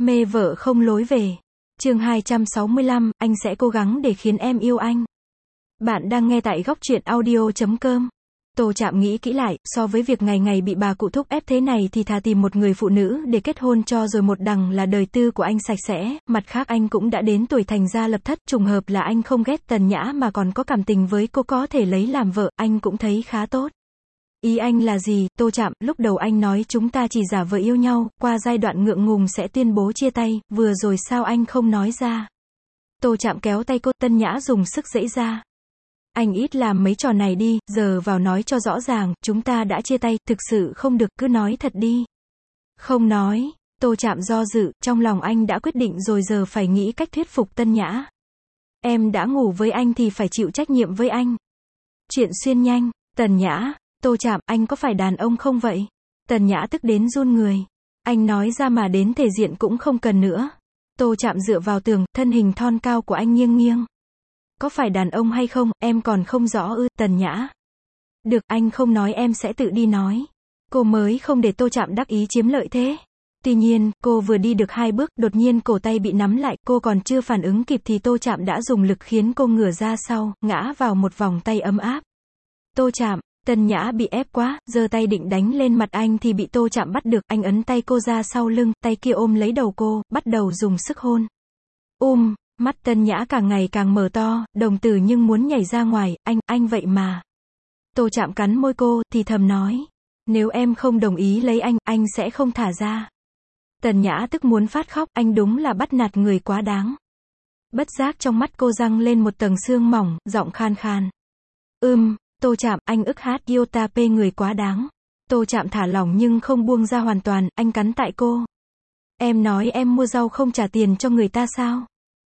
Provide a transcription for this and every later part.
Mê vợ không lối về. Chương 265, anh sẽ cố gắng để khiến em yêu anh. Bạn đang nghe tại góc truyện audio.com. Tô Trạm nghĩ kỹ lại, so với việc ngày ngày bị bà cụ thúc ép thế này thì thà tìm một người phụ nữ để kết hôn cho rồi một đằng là đời tư của anh sạch sẽ, mặt khác anh cũng đã đến tuổi thành gia lập thất, trùng hợp là anh không ghét Tần Nhã mà còn có cảm tình với cô, có thể lấy làm vợ, anh cũng thấy khá tốt. Ý anh là gì, Tô Trạm? Lúc đầu anh nói chúng ta chỉ giả vờ yêu nhau, qua giai đoạn ngượng ngùng sẽ tuyên bố chia tay, vừa rồi sao anh không nói ra? Tô Trạm kéo tay cô, Tân Nhã dùng sức giãy ra. Anh ít làm mấy trò này đi, giờ vào nói cho rõ ràng, chúng ta đã chia tay, thực sự không được, cứ nói thật đi. Không nói, Tô Trạm do dự, trong lòng anh đã quyết định rồi, giờ phải nghĩ cách thuyết phục Tân Nhã. Em đã ngủ với anh thì phải chịu trách nhiệm với anh. Chuyện xuyên nhanh, Tần Nhã, Tô Trạm, anh có phải đàn ông không vậy? Tần Nhã tức đến run người. Anh nói ra mà đến thể diện cũng không cần nữa. Tô Trạm dựa vào tường, thân hình thon cao của anh nghiêng nghiêng. Có phải đàn ông hay không, em còn không rõ ư, Tần Nhã. Được, anh không nói em sẽ tự đi nói. Cô mới không để Tô Trạm đắc ý chiếm lợi thế. Tuy nhiên, cô vừa đi được 2 bước, đột nhiên cổ tay bị nắm lại, cô còn chưa phản ứng kịp thì Tô Trạm đã dùng lực khiến cô ngửa ra sau, ngã vào một vòng tay ấm áp. Tô Trạm, Tần Nhã bị ép quá, giơ tay định đánh lên mặt anh thì bị Tô Trạm bắt được, anh ấn tay cô ra sau lưng, tay kia ôm lấy đầu cô, bắt đầu dùng sức hôn. Mắt Tần Nhã càng ngày càng mở to, đồng tử nhưng muốn nhảy ra ngoài, anh vậy mà. Tô Trạm cắn môi cô, thì thầm nói. Nếu em không đồng ý lấy anh sẽ không thả ra. Tần Nhã tức muốn phát khóc, anh đúng là bắt nạt người quá đáng. Bất giác trong mắt cô răng lên một tầng sương mỏng, giọng khan khan. Tô Trạm, anh ức hát yêu ta pê người quá đáng. Tô Trạm thả lỏng nhưng không buông ra hoàn toàn, anh cắn tại cô. Em nói em mua rau không trả tiền cho người ta sao?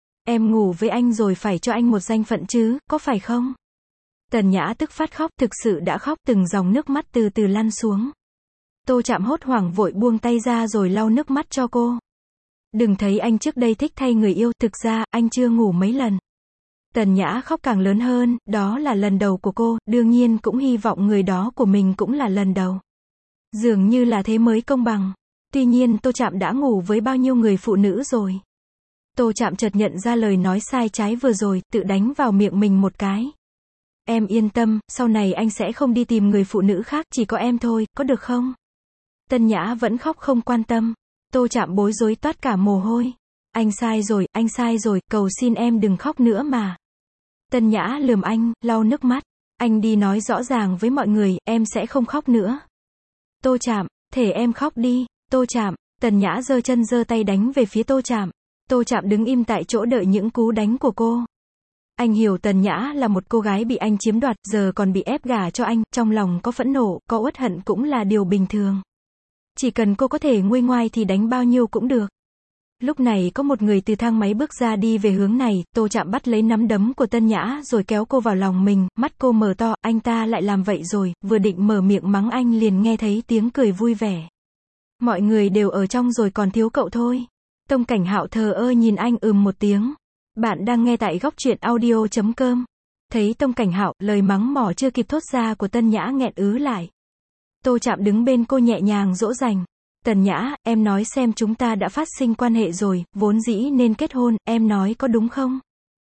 Em ngủ với anh rồi phải cho anh một danh phận chứ, có phải không? Tần Nhã tức phát khóc, thực sự đã khóc, từng dòng nước mắt từ từ lăn xuống. Tô Trạm hốt hoảng vội buông tay ra rồi lau nước mắt cho cô. Đừng thấy anh trước đây thích thay người yêu, thực ra, anh chưa ngủ mấy lần. Tần Nhã khóc càng lớn hơn, đó là lần đầu của cô, đương nhiên cũng hy vọng người đó của mình cũng là lần đầu. Dường như là thế mới công bằng. Tuy nhiên Tô Trạm đã ngủ với bao nhiêu người phụ nữ rồi. Tô Trạm chợt nhận ra lời nói sai trái vừa rồi, tự đánh vào miệng mình một cái. Em yên tâm, sau này anh sẽ không đi tìm người phụ nữ khác, chỉ có em thôi, có được không? Tần Nhã vẫn khóc không quan tâm. Tô Trạm bối rối toát cả mồ hôi. Anh sai rồi, cầu xin em đừng khóc nữa mà. Tần Nhã lườm anh, lau nước mắt. Anh đi nói rõ ràng với mọi người, em sẽ không khóc nữa. Tô Trạm, thể em khóc đi. Tô Trạm, Tần Nhã giơ chân giơ tay đánh về phía Tô Trạm. Tô Trạm đứng im tại chỗ đợi những cú đánh của cô. Anh hiểu Tần Nhã là một cô gái bị anh chiếm đoạt, giờ còn bị ép gả cho anh, trong lòng có phẫn nộ, có uất hận cũng là điều bình thường. Chỉ cần cô có thể nguôi ngoai thì đánh bao nhiêu cũng được. Lúc này có một người từ thang máy bước ra đi về hướng này, Tô Trạm bắt lấy nắm đấm của Tần Nhã rồi kéo cô vào lòng mình, mắt cô mở to, anh ta lại làm vậy rồi, vừa định mở miệng mắng anh liền nghe thấy tiếng cười vui vẻ. Mọi người đều ở trong rồi còn thiếu cậu thôi. Tông Cảnh Hạo thờ ơ nhìn anh một tiếng. Bạn đang nghe tại góc truyện audio.com. Thấy Tông Cảnh Hạo, lời mắng mỏ chưa kịp thốt ra của Tần Nhã nghẹn lại. Tô Trạm đứng bên cô nhẹ nhàng dỗ dành. Tần Nhã, em nói xem chúng ta đã phát sinh quan hệ rồi, vốn dĩ nên kết hôn, em nói có đúng không?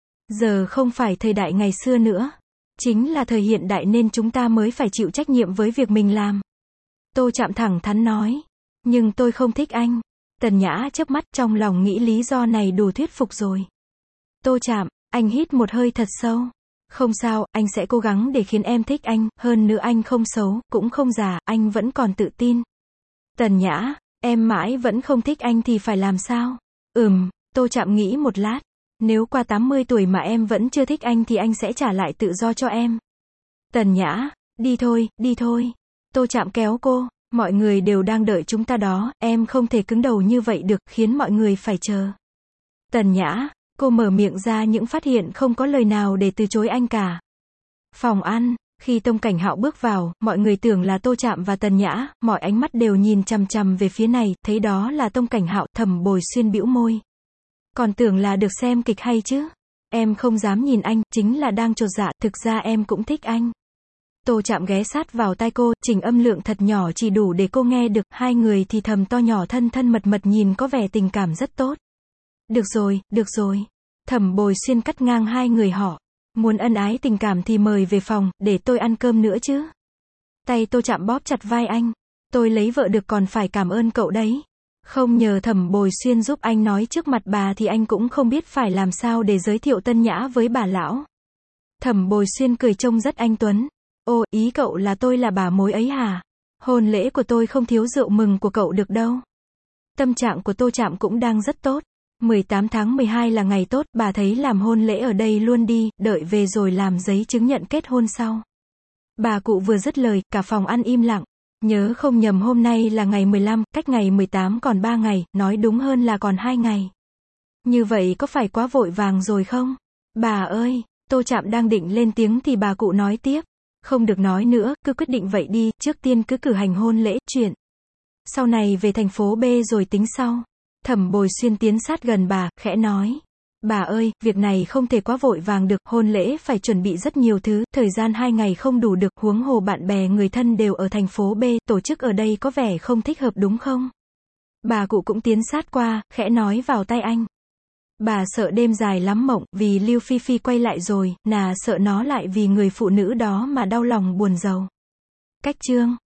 Giờ không phải thời đại ngày xưa nữa. Chính là thời hiện đại nên chúng ta mới phải chịu trách nhiệm với việc mình làm. Tô Trạm thẳng thắn nói. Nhưng tôi không thích anh. Tần Nhã chớp mắt, trong lòng nghĩ lý do này đủ thuyết phục rồi. Tô Trạm, anh hít một hơi thật sâu. Không sao, anh sẽ cố gắng để khiến em thích anh, hơn nữa anh không xấu, cũng không già, anh vẫn còn tự tin. Tần Nhã, em mãi vẫn không thích anh thì phải làm sao? Tô Trạm nghĩ một lát. Nếu qua 80 tuổi mà em vẫn chưa thích anh thì anh sẽ trả lại tự do cho em. Tần Nhã, đi thôi. Tô Trạm kéo cô. Mọi người đều đang đợi chúng ta đó, em không thể cứng đầu như vậy được, khiến mọi người phải chờ. Tần Nhã, cô mở miệng ra những phát hiện không có lời nào để từ chối anh cả. Phòng ăn, khi Tông Cảnh Hạo bước vào, mọi người tưởng là Tô Trạm và Tần Nhã, mọi ánh mắt đều nhìn chằm chằm về phía này, thấy đó là Tông Cảnh Hạo, Thẩm Bồi Xuyên bĩu môi. Còn tưởng là được xem kịch hay chứ. Em không dám nhìn anh, chính là đang chột dạ, thực ra em cũng thích anh. Tô Trạm ghé sát vào tai cô, chỉnh âm lượng thật nhỏ chỉ đủ để cô nghe được, hai người thì thầm to nhỏ thân thân mật mật nhìn có vẻ tình cảm rất tốt. Được rồi, được rồi. Thẩm Bồi Xuyên cắt ngang hai người họ. Muốn ân ái tình cảm thì mời về phòng, để tôi ăn cơm nữa chứ. Tay Tô Trạm bóp chặt vai anh. Tôi lấy vợ được còn phải cảm ơn cậu đấy. Không nhờ Thẩm Bồi Xuyên giúp anh nói trước mặt bà thì anh cũng không biết phải làm sao để giới thiệu Tân Nhã với bà lão. Thẩm Bồi Xuyên cười trông rất anh tuấn. Ô, ý cậu là tôi là bà mối ấy hả? Hôn lễ của tôi không thiếu rượu mừng của cậu được đâu. Tâm trạng của Tô Trạm cũng đang rất tốt. 18 tháng 12 là ngày tốt, bà thấy làm hôn lễ ở đây luôn đi, đợi về rồi làm giấy chứng nhận kết hôn sau. Bà cụ vừa dứt lời, cả phòng ăn im lặng. Nhớ không nhầm hôm nay là ngày 15, cách ngày 18 còn 3 ngày, nói đúng hơn là còn 2 ngày. Như vậy có phải quá vội vàng rồi không? Bà ơi, Tô Trạm đang định lên tiếng thì bà cụ nói tiếp. Không được nói nữa, cứ quyết định vậy đi, trước tiên cứ cử hành hôn lễ, chuyện sau này về thành phố B rồi tính sau. Thẩm Bồi Xuyên tiến sát gần bà, khẽ nói. Bà ơi, việc này không thể quá vội vàng được, hôn lễ phải chuẩn bị rất nhiều thứ, thời gian 2 ngày không đủ được, huống hồ bạn bè người thân đều ở thành phố B, tổ chức ở đây có vẻ không thích hợp đúng không? Bà cụ cũng tiến sát qua, khẽ nói vào tai anh. Bà sợ đêm dài lắm mộng, vì Lưu Phi Phi quay lại rồi, nà sợ nó lại vì người phụ nữ đó mà đau lòng buồn rầu. Cách chương